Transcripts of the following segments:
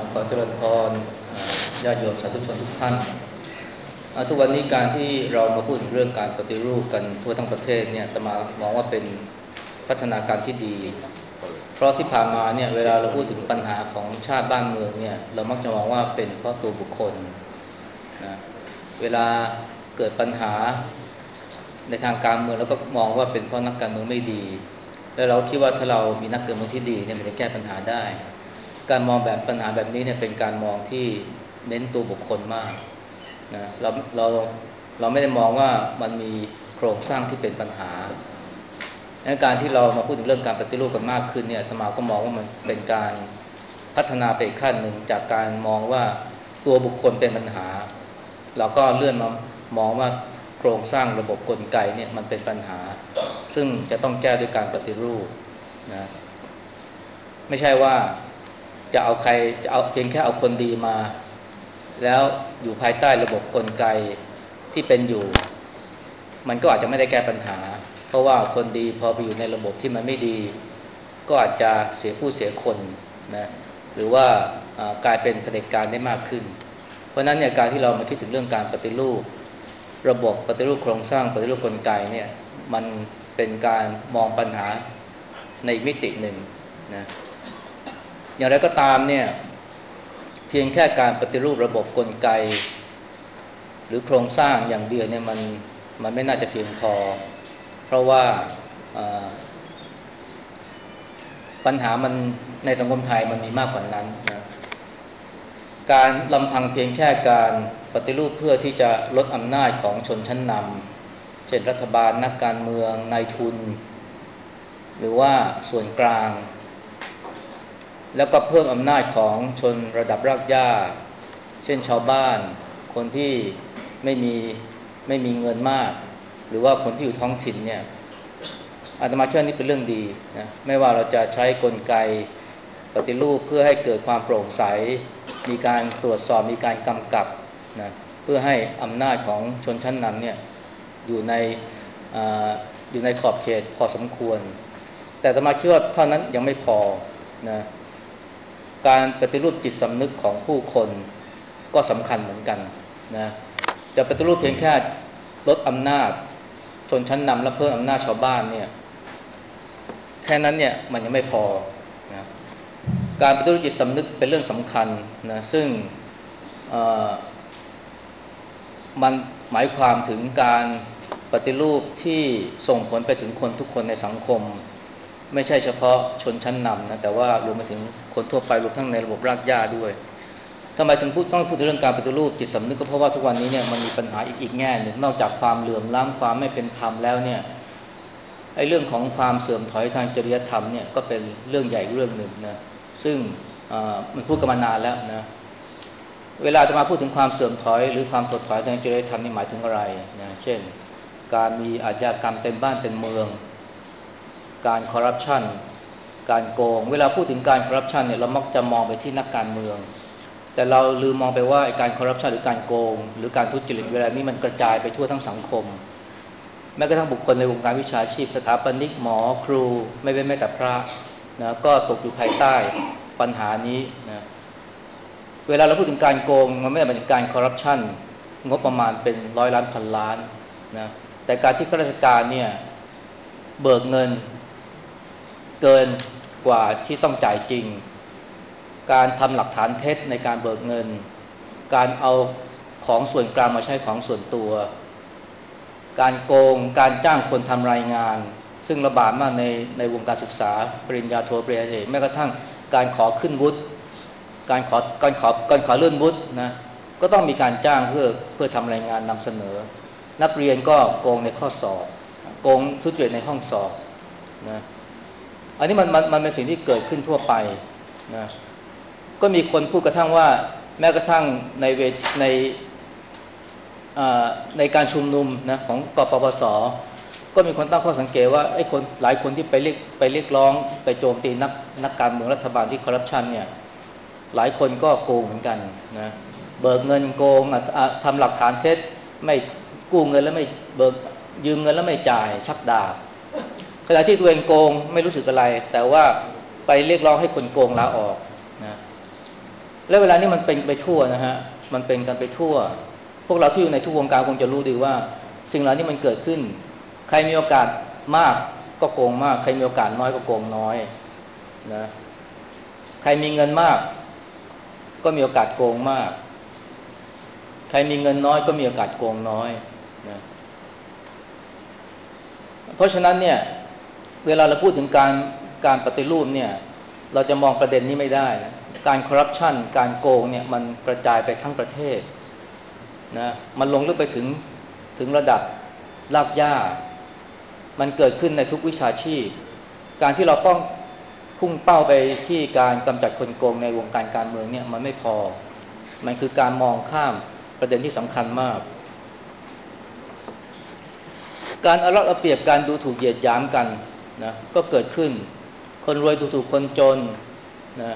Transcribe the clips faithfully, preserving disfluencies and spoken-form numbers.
ขอเจริญพรญาติโยมสาธุชนทุกท่านทุกวันนี้การที่เรามาพูดถึงเรื่องการปฏิรูปกันทั่วทั้งประเทศเนี่ยอาตมามองว่าเป็นพัฒนาการที่ดีเพราะที่ผ่านมาเนี่ยเวลาเราพูดถึงปัญหาของชาติบ้านเมืองเนี่ยเรามักจะมองว่าเป็นเพราะตัวบุคคลนะเวลาเกิดปัญหาในทางการเมืองเราก็มองว่าเป็นเพราะนักการเมืองไม่ดีแล้วเราคิดว่าถ้าเรามีนักการเมืองที่ดีเนี่ยมันจะแก้ปัญหาได้การมองแบบปัญหาแบบนี้เนี่ยเป็นการมองที่เน้นตัวบุคคลมากนะเราเราเราไม่ได้มองว่ามันมีโครงสร้างที่เป็นปัญหาในการที่เรามาพูดถึงเรื่องการปฏิรูปกันมากขึ้นเนี่ยอาตมาก็มองว่ามันเป็นการพัฒนาไปอีกขั้นหนึ่งจากการมองว่าตัวบุคคลเป็นปัญหาเราก็เลื่อนมามองว่าโครงสร้างระบบกลไกเนี่ยมันเป็นปัญหาซึ่งจะต้องแก้ด้วยการปฏิรูปนะไม่ใช่ว่าจะเอาใครจะเอาเพียงแค่เอาคนดีมาแล้วอยู่ภายใต้ระบบกลไกที่เป็นอยู่มันก็อาจจะไม่ได้แก้ปัญหาเพราะว่าคนดีพอไปอยู่ในระบบที่มันไม่ดีก็อาจจะเสียผู้เสียคนนะหรือว่ากลายเป็นเผด็จการได้มากขึ้นเพราะนั้นเนี่ยการที่เรามาคิดถึงเรื่องการปฏิรูประบบปฏิรูปโครงสร้างปฏิรูปกลไกเนี่ยมันเป็นการมองปัญหาในมิติหนึ่งนะอย่างไรก็ตามเนี่ยเพียงแค่การปฏิรูประบบกลไกหรือโครงสร้างอย่างเดียวเนี่ยมันมันไม่น่าจะเพียงพอเพราะว่าปัญหามันในสังคมไทยมันมีมากกว่านั้นนะการลำพังเพียงแค่การปฏิรูปเพื่อที่จะลดอำนาจของชนชั้นนำเช่นรัฐบาลนักการเมืองนายทุนหรือว่าส่วนกลางแล้วก็เพิ่มอำนาจของชนระดับรากหญ้าเช่นชาวบ้านคนที่ไม่มีไม่มีเงินมากหรือว่าคนที่อยู่ท้องถิ่นเนี่ยอาตมาเชื่อนี่เป็นเรื่องดีนะไม่ว่าเราจะใช้กลไกปฏิรูปเพื่อให้เกิดความโปร่งใสมีการตรวจสอบมีการกำกับนะเพื่อให้อำนาจของชนชั้นนำเนี่ยอยู่ในออยู่ในขอบเขตพอสมควรแต่อาตมาคิดว่าเท่านั้นยังไม่พอนะการปฏิรูปจิตสำนึกของผู้คนก็สำคัญเหมือนกันนะจะปฏิรูปเพียงแค่ลดอำนาจชนชั้นนำและเพิ่มอำนาจชาวบ้านเนี่ยแค่นั้นเนี่ยมันยังไม่พอนะการปฏิรูปจิตสำนึกเป็นเรื่องสำคัญนะซึ่งมันหมายความถึงการปฏิรูปที่ส่งผลไปถึงคนทุกคนในสังคมไม่ใช่เฉพาะชนชั้นนำนะแต่ว่ารวมไปถึงคนทั่วไปรวมทั้งในระบบรากหญ้าด้วยทำไมถึงพูดต้องพูดถึงเรื่องการปฏิรูปจิตสำนึกก็เพราะว่าทุกวันนี้เนี่ยมันมีปัญหาอีกอีกแง่หนึ่งนอกจากความเหลื่อมล้ำความไม่เป็นธรรมแล้วเนี่ยไอ้เรื่องของความเสื่อมถอยทางจริยธรรมเนี่ยก็เป็นเรื่องใหญ่เรื่องหนึ่งนะซึ่งมันพูดกันมานานแล้วนะเวลาจะมาพูดถึงความเสื่อมถอยหรือความถดถอยทางจริยธรรมนี่หมายถึงอะไรนะเช่นการมีอาชญากรรมเต็มบ้านเต็มเมืองการคอร์รัปชันการโกงเวลาพูดถึงการคอร์รัปชันเนี่ยเรามักจะมองไปที่นักการเมืองแต่เราลืมมองไปว่าการคอร์รัปชันหรือการโกงหรือการทุจริตเวลานี้มันกระจายไปทั่วทั้งสังคมแม้กระทั่งบุคคลในวงการวิชาชีพสถาปนิกหมอครูไม่เป็นแม้แต่พระนะก็ตกอยู่ภายใต้ปัญหานี้นะเวลาเราพูดถึงการโกงมันไม่ได้หมายถึงการคอร์รัปชันงบประมาณเป็นร้อยล้านพันล้านนะแต่การที่ข้าราชการเนี่ยเบิกเงินเกินกว่าที่ต้องจ่ายจริงการทำหลักฐานเท็จในการเบิกเงินการเอาของส่วนกลางมาใช้ของส่วนตัวการโกงการจ้างคนทำรายงานซึ่งระบาดมากในในวงการศึกษาปริญญาโทปริญญาเอกแม้กระทั่งการขอขึ้นวุฒิการขอการขอการขอเลื่อนวุฒินะก็ต้องมีการจ้างเพื่อเพื่อทำรายงานนำเสนอนักเรียนก็โกงในข้อสอบโกงทุจริตในห้องสอบนะอันนี้มันมันมันเป็นสิ่งที่เกิดขึ้นทั่วไปนะก็มีคนพูดกระทั่งว่าแม้กระทั่งในเวทในในการชุมนุมนะของกปปส.ก็มีคนตั้งข้อสังเกตว่าไอ้คนหลายคนที่ไปเรียกไปเรียกร้องไปโจมตีนักนักการเมืองรัฐบาลที่คอร์รัปชันเนี่ยหลายคนก็โกงเหมือนกันนะเบิกเงินโกงทำหลักฐานเท็จไม่กู้เงินแล้วไม่เบิกยืมเงินแล้วไม่จ่ายชักดาบขณะที่ตัวเองโกงไม่รู้สึกอะไรแต่ว่าไปเรียกร้องให้คนโกงลาออกนะและเวลานี้มันเป็นไปทั่วนะฮะมันเป็นกันไปทั่วพวกเราที่อยู่ในทุกวงการคงจะรู้ดีว่าสิ่งเหล่านี้มันเกิดขึ้นใครมีโอกาสมากก็โกงมากใครมีโอกาสน้อยก็โกงน้อยนะใครมีเงินมากก็มีโอกาสโกงมากใครมีเงินน้อยก็มีโอกาสโกงน้อยนะเพราะฉะนั้นเนี่ยเวลาเราพูดถึงการการปฏิรูปเนี่ยเราจะมองประเด็นนี้ไม่ได้นะการคอร์รัปชันการโกงเนี่ยมันกระจายไปทั้งประเทศนะมันลงลึกไปถึงถึงระดับรากหญ้ามันเกิดขึ้นในทุกวิชาชีพการที่เราต้องพุ่งเป้าไปที่การกำจัดคนโกงในวงการการเมืองเนี่ยมันไม่พอมันคือการมองข้ามประเด็นที่สำคัญมากการเอารัดเอาเปรียบการดูถูกเหยียดหยามกันนะก็เกิดขึ้นคนรวยดูถูกคนจนนะ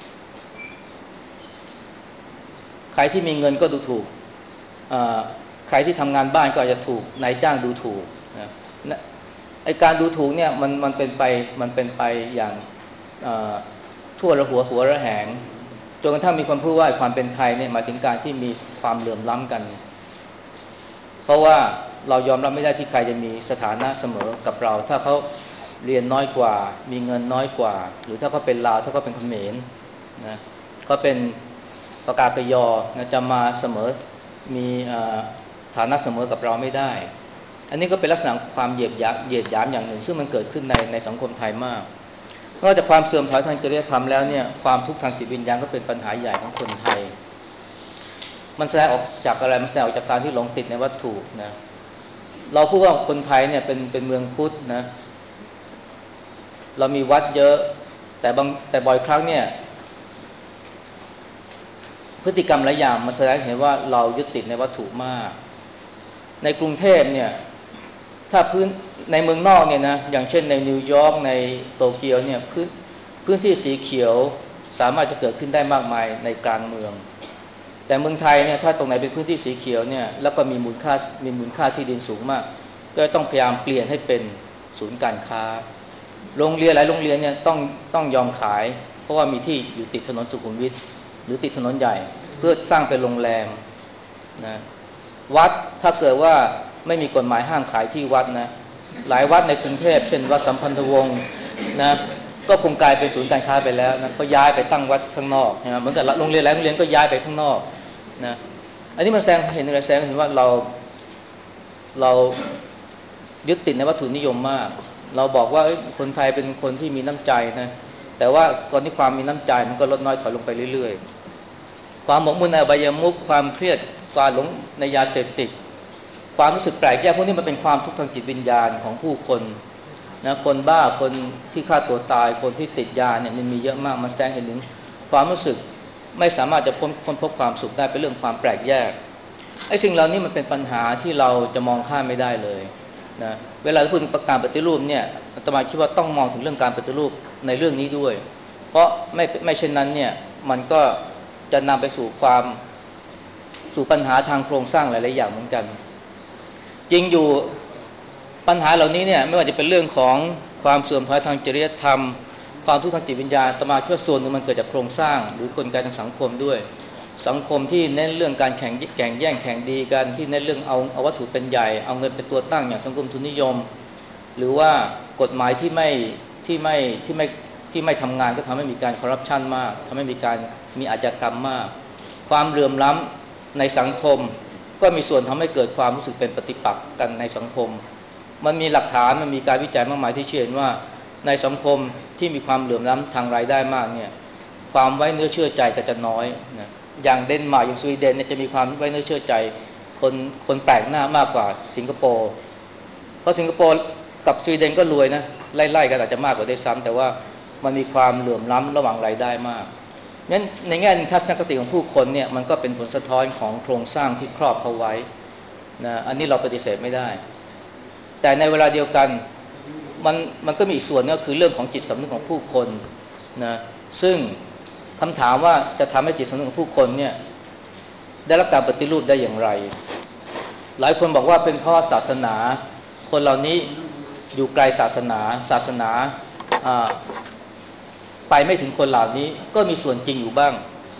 ใครที่มีเงินก็ดูถูกใครที่ทำงานบ้านก็อาจจะถูกนายจ้างดูถูกนะไอการดูถูกเนี่ยมันมันเป็นไปมันเป็นไปอย่างทั่วระหัวหัวระแหงจนกระทั่งมีคนพูดว่าความเป็นไทยเนี่ยหมายถึงการที่มีความเหลื่อมล้ำกันเพราะว่าเรายอมรับไม่ได้ที่ใครจะมีสถานะเสมอกับเราถ้าเขาเรียนน้อยกว่ามีเงินน้อยกว่าหรือถ้าเขาเป็นลาวถ้าเขาเป็นเขมรนะเขาเป็นปากากยอนะจะมาเสมอมีฐานะเสมอกับเราไม่ได้อันนี้ก็เป็นลักษณะความเหยียดหยามเหยียดหยามอย่างหนึ่งซึ่งมันเกิดขึ้นในในสังคมไทยมากนอกจากความเสื่อมถอยทางจริยธรรมแล้วเนี่ยความทุกข์ทางจิตวิญญาณก็เป็นปัญหาใหญ่ของคนไทยมันแสดงออกจากอะไรมันแสดงออกจากการที่หลงติดในวัตถุนะเราพูดว่าคนไทยเนี่ยเป็นเป็นเมืองพุทธนะเรามีวัดเยอะแต่บางแต่บ่อยครั้งเนี่ยพฤติกรรมหลายอย่างมันแสดงเห็นว่าเรายึดติดในวัตถุมากในกรุงเทพเนี่ยถ้าพื้นในเมืองนอกเนี่ยนะอย่างเช่นในนิวยอร์กในโตเกียวเนี่ยพื้นพื้นที่สีเขียวสามารถจะเกิดขึ้นได้มากมายในกลางเมืองแต่เมืองไทยเนี่ยถ้าตรงไหนเป็นพื้นที่สีเขียวเนี่ยแล้วก็มีมูลค่ามีมูลค่าที่ดินสูงมากก็ต้องพยายามเปลี่ยนให้เป็นศูนย์การค้าโรงเรียนหลายโรงเรียนเนี่ยต้องต้องยอมขายเพราะว่ามีที่อยู่ติดถนนสุขุมวิทหรือติดถนนใหญ่เพื่อสร้างเป็นโรงแรมนะวัดถ้าเกิดว่าไม่มีกฎหมายห้ามขายที่วัดนะหลายวัดในกรุงเทพเช่นวัดสัมพันธวงศ์นะก็คงกลายเป็นศูนย์การค้าไปแล้วนะก็ย้ายไปตั้งวัดข้างนอกนะเหมือนกับโรงเรียนหลายโรงเรียนก็ย้ายไปข้างนอกนะอันนี้มันแสดงเห็นอะไรแสดงเห็นว่าเราเรายึดติดในวัตถุนิยมมากเราบอกว่าคนไทยเป็นคนที่มีน้ำใจนะแต่ว่าตอนนี้ความมีน้ำใจมันก็ลดน้อยถอยลงไปเรื่อยๆความหมกมุ่นในอบายมุขความเครียดความหลงในยาเสพติดความรู้สึกแปลกแยกพวกนี้มันเป็นความทุกข์ทางจิตวิญญาณของผู้คนนะคนบ้าคนที่ฆ่าตัวตายคนที่ติดยาเนี่ยมันมีเยอะมากมันแสดงเห็นถึงความรู้สึกไม่สามารถจะพ้นพ้นพบความสุขได้เป็นเรื่องความแปลกแยกไอ้สิ่งเหล่านี้มันเป็นปัญหาที่เราจะมองข้ามไม่ได้เลยนะเวลาพูดถึงการปฏิรูปเนี่ยอาตมาคิดว่าต้องมองถึงเรื่องการปฏิรูปในเรื่องนี้ด้วยเพราะไม่ไม่เช่นนั้นเนี่ยมันก็จะนำไปสู่ความสู่ปัญหาทางโครงสร้างหลายๆอย่างเหมือนกันจริงอยู่ปัญหาเหล่านี้เนี่ยไม่ว่าจะเป็นเรื่องของความเสื่อมถอยทางจริยธรรมความทุกข์ทางจิตวิญญาณอาตมาคิดว่าส่วนหนึ่งมันเกิดจากโครงสร้างหรือกลไกทางสังคมด้วยสังคมที่เน้นเรื่องการแข่งแข่งแย่งแข่งดีกันที่เน้นเรื่องเอาเอาวัตถุเป็นใหญ่เอาเงินเป็นตัวตั้งอย่างสังคมทุนนิยมหรือว่ากฎหมายที่ไม่ที่ไม่ที่ไม่ที่ไม่ทำงานก็ทำให้มีการคอร์รัปชันมากทำให้มีการมีอาชญากรรมมากความเหลื่อมล้ำในสังคมก็มีส่วนทำให้เกิดความรู้สึกเป็นปฏิปักษ์กันในสังคมมันมีหลักฐานมันมีการวิจัยมากมายที่เชื่อว่าในสังคมที่มีความเหลื่อมล้ำทางรายได้มากเนี่ยความไว้เนื้อเชื่อใจก็จะน้อยนะอย่างเดนมาร์กอย่างสวีเดนเนี่ยจะมีความไว้เนื้อเชื่อใจคนคนแปลกหน้ามากกว่าสิงคโปร์เพราะสิงคโปร์กับสวีเดนก็รวยนะไล่ๆกันอาจจะมากกว่าได้ซ้ำแต่ว่ามันมีความเหลื่อมล้ำระหว่างรายได้มากงั้นในแง่ทัศนคติของผู้คนเนี่ยมันก็เป็นผลสะท้อนของโครงสร้างที่ครอบเขาไว้นะอันนี้เราปฏิเสธไม่ได้แต่ในเวลาเดียวกันมันมันก็มีอีกส่วนก็คือเรื่องของจิตสำนึกของผู้คนนะซึ่งคำถามว่าจะทำให้จิตสำนึกของผู้คนเนี่ยได้รับการปฏิรูปได้อย่างไรหลายคนบอกว่าเป็นเพราะศาสนาคนเหล่านี้อยู่ไกลศาสนาศาสนาไปไม่ถึงคนเหล่านี้ก็มีส่วนจริงอยู่บ้าง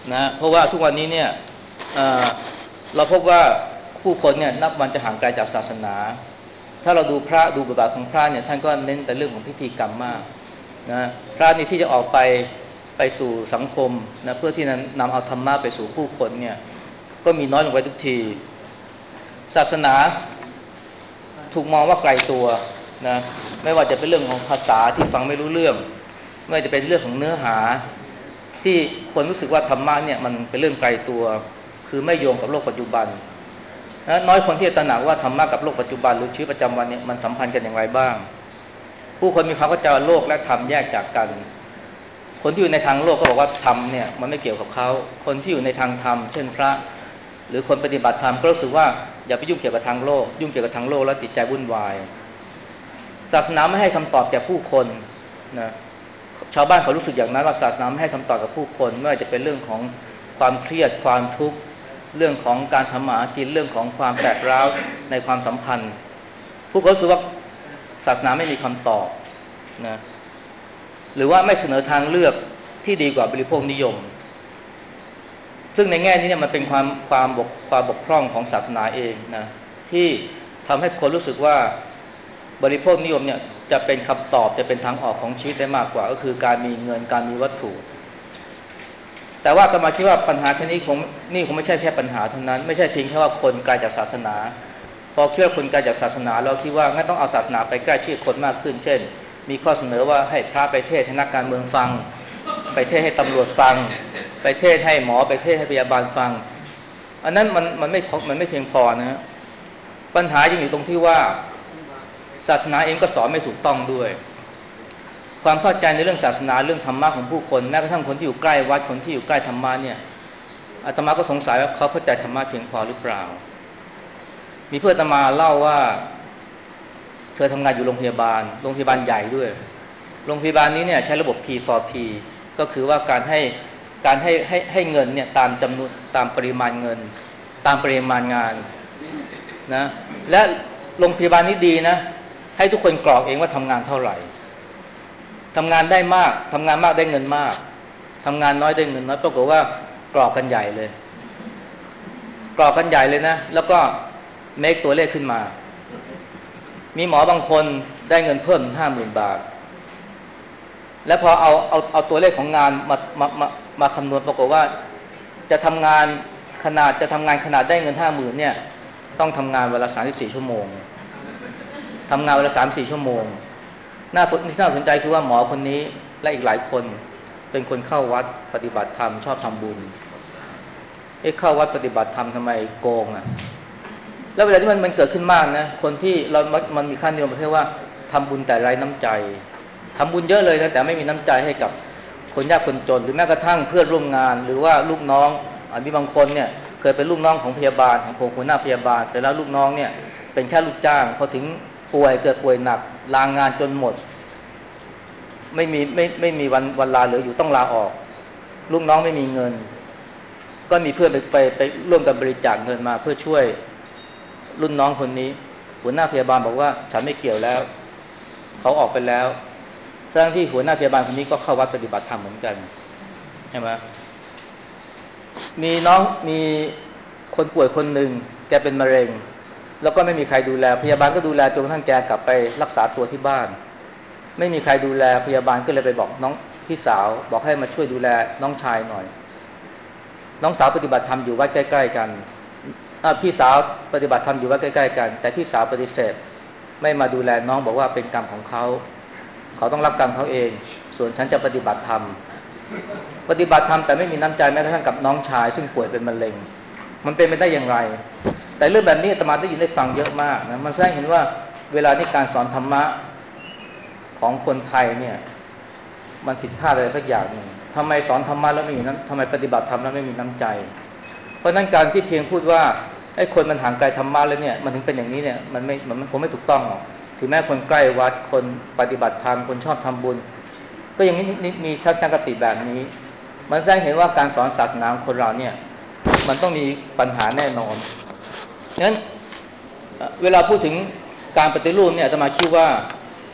นะเพราะว่าทุกวันนี้เนี่ยเเราพบว่าผู้คนเนี่ยนับวันจะห่างไกลจากศาสนาถ้าเราดูพระดูบทบาทของพระเนี่ยท่านก็เน้นแต่เรื่องของพิธีกรรมมากนะพระนี่ที่จะออกไปไปสู่สังคมนะเพื่อที่นั้นนำเอาธรรมะไปสู่ผู้คนเนี่ยก็มีน้อยลงไปทุกทีศาสนาถูกมองว่าไกลตัวนะไม่ว่าจะเป็นเรื่องของภาษาที่ฟังไม่รู้เรื่องไม่ว่าจะเป็นเรื่องของเนื้อหาที่คนรู้สึกว่าธรรมะเนี่ยมันเป็นเรื่องไกลตัวคือไม่โยงกับโลกปัจจุบันนะน้อยคนที่จะตระหนักว่าธรรมะกับโลกปัจจุบันหรือชีวิตประจำวันเนี่ยมันสัมพันธ์กันอย่างไรบ้างผู้คนมีความเข้าใจว่าโลกและธรรมแยกจากกันคนที่อยู่ในทางโลกก็บอกว่าธรรมเนี่ยมันไม่เกี่ยวกับเขาคนที่อยู่ในทางธรรมเช่นพระหรือคนปฏิบัติธรรมก็รู้สึกว่าอย่าไปยุ่งเกี่ยวกับทางโลกยุ่งเกี่ยวกับทางโลกแล้วจิตใจวุ่นวายศาสนาไม่ให้คำตอบแก่ผู้คนนะชาวบ้านเขารู้สึกอย่างนั้นว่าศาสนาไม่ให้คำตอบกับผู้คนไม่ว่าจะเป็นเรื่องของความเครียดความทุกข์เรื่องของการทำมาหากินเรื่องของความแตกร้าวในความสัมพันธ์ผู้คนรู้สึกว่าศาสนาไม่มีคำตอบนะหรือว่าไม่เสนอทางเลือกที่ดีกว่าบริโภคนิยมซึ่งในแง่นี้เนี่ยมันเป็นความความบกความบกพร่องของศาสนาเองนะที่ทำให้คนรู้สึกว่าบริโภคนิยมเนี่ยจะเป็นคำตอบจะเป็นทางออกของชีวิตได้มากกว่าก็คือการมีเงินการมีวัตถุแต่ว่าอาตมาคิดว่าปัญหาแค่นี้คงนี่คงไม่ใช่แค่ปัญหาเท่านั้นไม่ใช่เพียงแค่ว่าคนไกลจากศาสนาพอเชื่อคนไกลจากศาสนาเราคิดว่างั้นต้องเอาศาสนาไปใกล้ชิดคนมากขึ้นเช่นมีข้อเสนอว่าให้พระไปเทศน์ให้นักการเมืองฟังไปเทศน์ให้ตำรวจฟังไปเทศน์ให้หมอไปเทศน์ให้พยาบาลฟังอันนั้นมันมันไม่มันไม่เพียงพอนะฮะปัญหายังอยู่ตรงที่ว่าศาสนาเองก็สอนไม่ถูกต้องด้วยความเข้าใจในเรื่องศาสนาเรื่องธรรมะของผู้คนแม้กระทั่งคนที่อยู่ใกล้วัดคนที่อยู่ใกล้ธรรมะเนี่ยอาตมาก็สงสัยว่าเขาเข้าใจธรรมะเพียงพอหรือเปล่ามีเพื่อนอาตมาเล่าว่าเธอทำงานอยู่โรงพยาบาลโรงพยาบาลใหญ่ด้วยโรงพยาบาลนี้เนี่ยใช้ระบบ พี ฟอร์ พี ก็คือว่าการให้การให้ให้ให้เงินเนี่ยตามจำนวนตามปริมาณเงินตามปริมาณงานนะและโรงพยาบาลนี้ดีนะให้ทุกคนกรอกเองว่าทำงานเท่าไหร่ทำงานได้มากทำงานมากได้เงินมากทำงานน้อยได้เงินน้อยปรากฏว่ากรอกกันใหญ่เลยกรอกกันใหญ่เลยนะแล้วก็เมคตัวเลขขึ้นมามีหมอบางคนได้เงินเพิ่มถึงห้าหมื่นบาทแล้วพอเอาเอาเอาตัวเลขของงานมามามามาคำนวณปรากฏว่าจะทำงานขนาดจะทำงานขนาดได้เงินห้าหมื่นเนี่ยต้องทำงานเวลาสามสิบสี่ชั่วโมงทำงานเวลาสามสี่ชั่วโมงน่าสนที่น่าสนใจคือว่าหมอคนนี้และอีกหลายคนเป็นคนเข้าวัดปฏิบัติธรรมชอบทำบุญเอ๊ะเข้าวัดปฏิบัติธรรมทำไมโกงอ่ะแล้วเวลาที่มันมันเกิดขึ้นมากนะคนที่เรามันมีขั้นนิยมประเภทว่าทำบุญแต่ไร้น้ำใจทำบุญเยอะเลยนะแต่ไม่มีน้ำใจให้กับคนยากคนจนหรือแม้กระทั่งเพื่อนร่วมงานหรือว่าลูกน้องอันนี้บางคนเนี่ยเคยเป็นลูกน้องของพยาบาลของหัวหน้าพยาบาลเสร็จแล้วลูกน้องเนี่ยเป็นแค่ลูกจ้างพอถึงป่วยเกิดป่วยหนักลางงานจนหมดไม่มีไม่ไม่มีวันวันลาเหลืออยู่ต้องลาออกลูกน้องไม่มีเงินก็มีเพื่อนไปไปไปร่วมกันบริจาคเงินมาเพื่อช่วยรุ่นน้องคนนี้หัวหน้าพยาบาลบอกว่าฉันไม่เกี่ยวแล้วเขาออกไปแล้วทั้งที่หัวหน้าพยาบาลคนนี้ก็เข้าวัดปฏิบัติธรรมเหมือนกันใช่ไหมมีน้องมีคนป่วยคนหนึ่งแกเป็นมะเร็งแล้วก็ไม่มีใครดูแลพยาบาลก็ดูแลจนกระทั่งแกกลับไปรักษาตัวที่บ้านไม่มีใครดูแลพยาบาลก็เลยไปบอกน้องพี่สาวบอกให้มาช่วยดูแลน้องชายหน่อยน้องสาวปฏิบัติธรรมอยู่วัดใกล้ๆกันพี่สาวปฏิบัติธรรมอยู่วัดใกล้ๆกันแต่พี่สาวปฏิเสธไม่มาดูแลน้องบอกว่าเป็นกรรมของเขาเขาต้องรับกรรมเขาเองส่วนฉันจะปฏิบัติธรรมปฏิบัติธรรมแต่ไม่มีน้ำใจแม้กระทั่งกับน้องชายซึ่งป่วยเป็นมะเร็งมันเป็นไปได้อย่างไรแต่เรื่องแบบนี้อาตมาได้ยินได้ฟังเยอะมากนะมันแสดงเห็นว่าเวลาที่การสอนธรรมะของคนไทยเนี่ยมันผิดพลาดอะไรสักอย่างหนึ่งทำไมสอนธรรมะแล้วไม่มีน้ำทำไมปฏิบัติธรรมแล้วไม่มีน้ำใจเพราะนั้นการที่เพียงพูดว่าไอ้คนมันห่างไกลธรรมะแล้วเนี่ยมันถึงเป็นอย่างนี้เนี่ยมันไม่มันคงไม่ถูกต้องหรอกถึงแม้คนใกล้วัดคนปฏิบัติธรรมคนชอบทำบุญก็ยังนี้มีทัศนคติแบบนี้มันแสดงเห็นว่าการสอนศาสนาของคนเราเนี่ยมันต้องมีปัญหาแน่นอนงั้นเวลาพูดถึงการปฏิรูปเนี่ยอาตมาคิด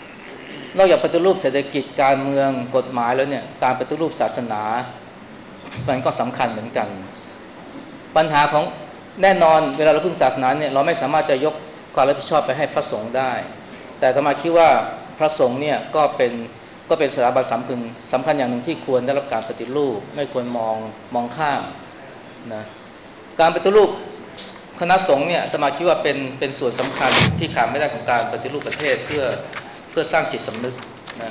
ว่านอกจากปฏิรูปเศรษฐกิจการเมืองกฎหมายแล้วเนี่ยการปฏิรูปศาสนามันก็สำคัญเหมือนกันปัญหาของแน่นอนเวลาเราพึ่งศาสนาเนี่ยเราไม่สามารถจะยกความรับผิดชอบไปให้พระสงฆ์ได้แต่อาตมาคิดว่าพระสงฆ์เนี่ยก็เป็นก็เป็นสถาบันสำคัญสำคัญอย่างหนึ่งที่ควรได้รับการปฏิรูปไม่ควรมองมองข้ามนะการปฏิรูปคณะสงฆ์เนี่ยอาตมาคิดว่าเป็นเป็นส่วนสำคัญที่ขาดไม่ได้ของการปฏิรูปประเทศเพื่อเพื่อสร้างจิตสำนึกนะ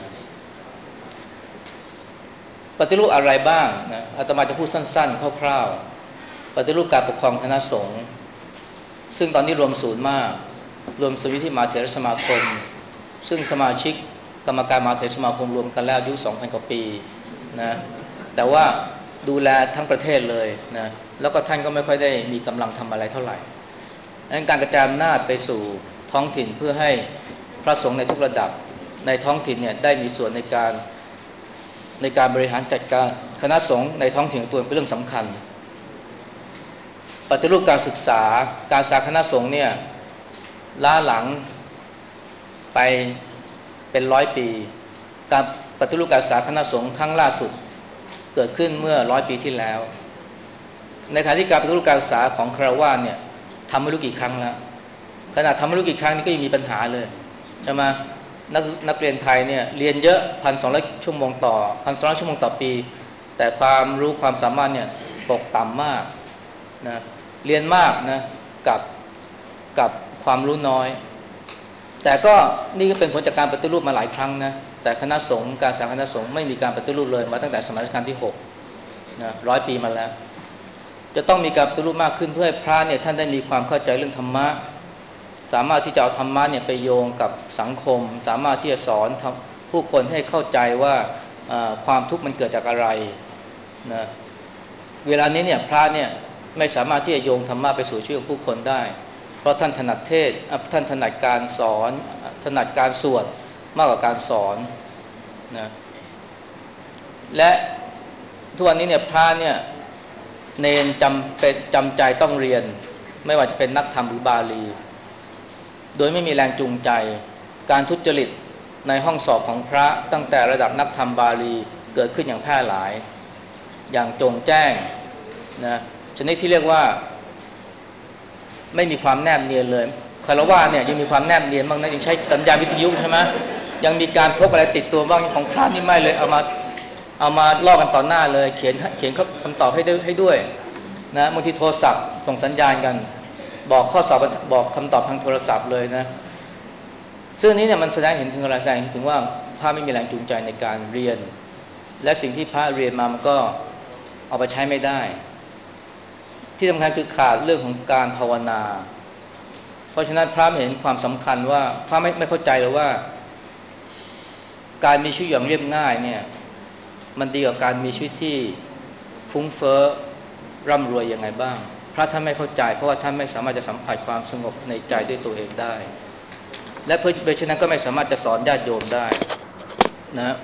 ปฏิรูปอะไรบ้างนะอาตมาจะพูดสั้นๆคร่าวๆปฏิรูปการปกครองคณะสงฆ์ซึ่งตอนนี้รวมศูนย์มากรวมศูนย์อยู่ที่มหาเถรสมาคมซึ่งสมาชิกกรรมการมหาเถรสมาคมรวมกันแล้วอายุ สองพัน กว่าปีนะแต่ว่าดูแลทั้งประเทศเลยนะแล้วก็ท่านก็ไม่ค่อยได้มีกำลังทำอะไรเท่าไหร่ดังนั้นการกระจายอำนาจไปสู่ท้องถิ่นเพื่อให้พระสงฆ์ในทุกระดับในท้องถิ่นเนี่ยได้มีส่วนในการในการบริหารจัดการคณะสงฆ์ในท้องถิ่นตัวเป็นเรื่องสำคัญปฏิรูปการศึกษาการศึกษาคณะสงฆ์เนี่ยล้าหลังไปเป็นร้อยปีการปฏิรูปการศึกษาคณะสงฆ์ครั้งล่าสุดเกิดขึ้นเมื่อร้อยปีที่แล้วในขณะที่การปฏิรูปการศึกษาของคฤหัสถ์เนี่ยทำไม่รู้กี่ครั้งแล้วขนาดทำไม่รู้กี่ครั้งนี่ก็ยังมีปัญหาเลยใช่ไหมนักนักเรียนไทยเนี่ยเรียนเยอะ หนึ่งพันสองร้อย ชั่วโมงต่อ หนึ่งพันสองร้อย ชั่วโมงต่อปีแต่ความรู้ความสามารถเนี่ยตกต่ำมากนะเรียนมากนะกับกับความรู้น้อยแต่ก็นี่ก็เป็นผลจากการปฏิรูปมาหลายครั้งนะแต่คณะสงฆ์การสร้างคณะสงฆ์ไม่มีการปฏิรูปเลยมาตั้งแต่สมัยรัชกาลที่หกนะร้อยปีมาแล้วจะต้องมีการปฏิรูปมากขึ้นเพื่อให้พระเนี่ยท่านได้มีความเข้าใจเรื่องธรรมะสามารถที่จะเอาธรรมะเนี่ยไปโยงกับสังคมสามารถที่จะสอนผู้คนให้เข้าใจว่าความทุกข์มันเกิดจากอะไรนะเวลานี้เนี่ยพระเนี่ยไม่สามารถที่จะโยงธรรมะไปสู่ชีวิตของผู้คนได้เพราะท่านถนัดเทศท่านถนัดการสอนถนัดการสวดมากกว่าการสอนนะและทุกวันนี้เนี่ยพระเนี่ยเนนจำเป็นจำใจต้องเรียนไม่ว่าจะเป็นนักธรรมหรือบาลีโดยไม่มีแรงจูงใจการทุจริตในห้องสอบของพระตั้งแต่ระดับนักธรรมบาลีเกิดขึ้นอย่างแพร่หลายอย่างโจงแจ้งนะชนิดที่เรียกว่าไม่มีความแนบเนียนเลยคารวะเนี่ยยังมีความแนบเนียนบ้างนะยังใช้สัญญาณวิทยุใช่ไหมยังมีการพกอะไรติดตัวบ้างของพระนี่ไม่เลยเอามาเอามาล่อกันต่อหน้าเลยเขียนเขียนคำตอบให้ด้วยให้ด้วยนะบางทีโทรศัพท์ส่งสัญญาณกันบอกข้อสอบบอกคำตอบทางโทรศัพท์เลยนะซึ่งนี้เนี่ยมันแสดงเห็นถึงอะไรแสดงถึงว่าพระไม่มีแรงจูงใจในการเรียนและสิ่งที่พระเรียนมามันก็เอาไปใช้ไม่ได้ที่สำคัญคือขาดเรื่องของการภาวนาเพราะฉะนั้นพระเห็นความสำคัญว่าพระไม่ไม่เข้าใจเลยว่าการมีชีวิตอย่างเรียบง่ายเนี่ยมันดีกว่าการมีชีวิตที่ฟุ้งเฟ้อร่ำรวยยังไงบ้างพระท่านไม่เข้าใจเพราะว่าท่านไม่สามารถจะสัมผัสความสงบในใจด้วยตัวเองได้และเพราะฉะนั้นก็ไม่สามารถจะสอนญาติโยมได้นะ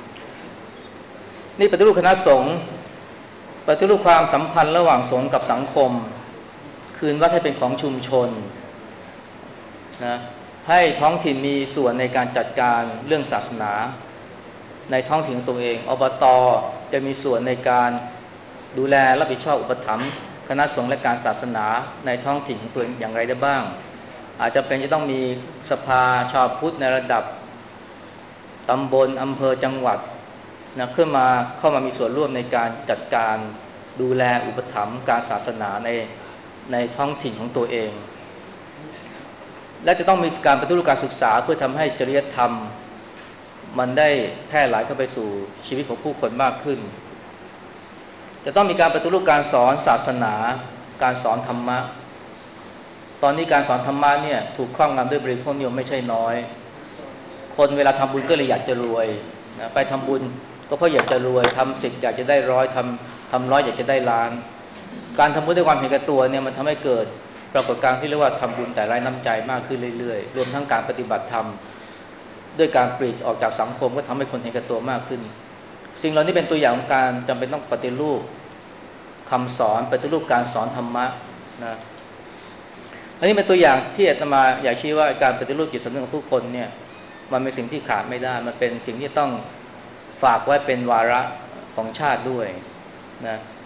นี่ปฏิรูปคณะสงฆ์ปฏิรูปความสัมพันธ์ระหว่างสงฆ์กับสังคมคืนวัดให้เป็นของชุมชนนะให้ท้องถิ่นมีส่วนในการจัดการเรื่องศาสนาในท้องถิ่นของตัวเองอบต.จะมีส่วนในการดูแลรับผิดชอบอุปถัมภ์คณะสงฆ์และการศาสนาในท้องถิ่นของตัวเองอย่างไรได้บ้างอาจจะเป็นจะต้องมีสภาชาวพุทธในระดับตำบลอำเภอจังหวัดนะขึ้นมาเข้ามามีส่วนร่วมในการจัดการดูแลอุปถัมภ์การศาสนาในในท้องถิ่นของตัวเองและจะต้องมีการปฏิรูปการศึกษาเพื่อทำให้จริยธรรมมันได้แพร่หลายเข้าไปสู่ชีวิตของผู้คนมากขึ้นจะต้องมีการปฏิรูปการสอนศาสนาการสอนธรรมะตอนนี้การสอนธรรมะเนี่ยถูกครอบงำด้วยบริโภคนิยมไม่ใช่น้อยคนเวลาทำบุญก็เลยอยากจะรวยนะไปทำบุญก็เพราะอยากจะรวยทำสิบอยากจะได้ร้อยทำทำร้อยอยากจะได้ล้านการทำบุญด้วยความเห็นแก่ตัวเนี่ยมันทำให้เกิดปรากฏการณ์ที่เรียกว่าทำบุญแต่ไร้น้ำใจมากขึ้นเรื่อยๆรวมทั้งการปฏิบัติธรรมด้วยการปลีกออกจากสังคมก็ทำให้คนเห็นแก่ตัวมากขึ้นสิ่งเหล่านี้เป็นตัวอย่างของการจำเป็นต้องปฏิรูปคำสอนปฏิรูปการสอนธรรมะนะอันนี้เป็นตัวอย่างที่อาตมาอยากชี้ว่าการปฏิรูปจิตสำนึกของผู้คนเนี่ยมันเป็นสิ่งที่ขาดไม่ได้มันเป็นสิ่งที่ต้องฝากไว้เป็นวาระของชาติด้วยนะ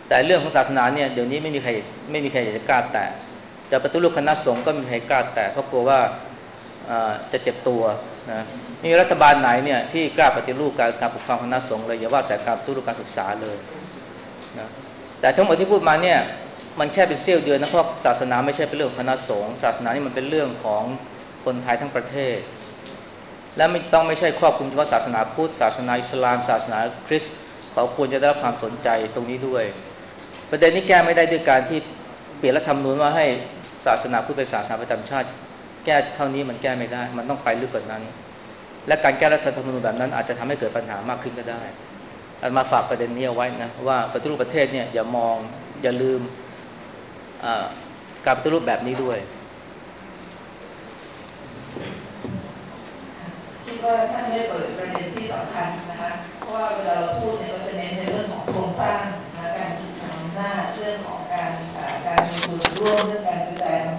แต่เรื่องของศาสนาเนี่ยเดี๋ยวนี้ไม่มีใครไม่มีใครอยากจะกล้าแตะจะปฏิรูปคณะสงฆ์ก็ไม่มีใครกล้าแตะเพราะกลัวว่าจะเจ็บตัวนะนี่รัฐบาลไหนเนี่ยที่กล้าปฏิรูปการการปกครองคณะสงฆ์เลยอย่าว่าแต่การปฏิรูปการศึกษาเลยนะแต่ทั้งหมดที่พูดมาเนี่ยมันแค่เป็นเสี้ยวเดียวนะเพราะศาสนาไม่ใช่เป็นเรื่องของคณะสงฆ์ศาสนานี่มันเป็นเรื่องของคนไทยทั้งประเทศและไม่ต้องไม่ใช่ครอบคลุมเฉพาะศาสนาพุทธศาสนาอิสลามศาสนาคริสต์เขาควรจะได้รับความสนใจตรงนี้ด้วยประเด็นนี้แก้ไม่ได้ด้วยการที่เปลี่ยนรัฐธรรมนูญว่าให้ศาสนาพุทธเป็นศาสนาประจำชาติแก้เท่านี้มันแก้ไม่ได้มันต้องไปลึกกว่านั้นและการแก้รัฐธรรมนูญแบบนั้นอาจจะทำให้เกิดปัญหามากขึ้นก็ได้อาจมาฝากประเด็นนี้เอาไว้นะว่าปฏิรูปประเทศเนี่ยอย่ามองอย่าลืมการปฏิรูปแบบนี้ด้วยคิดว่าท่านได้เปิดประเด็นที่สำคัญนะคะเพราะว่าเวลาเราพูดเนี่ยเราจะเน้นในเรื่องของโครงสร้างและการถืออำนาจเรื่องของการการมีส่วนร่วมเรื่องการกระจายอำ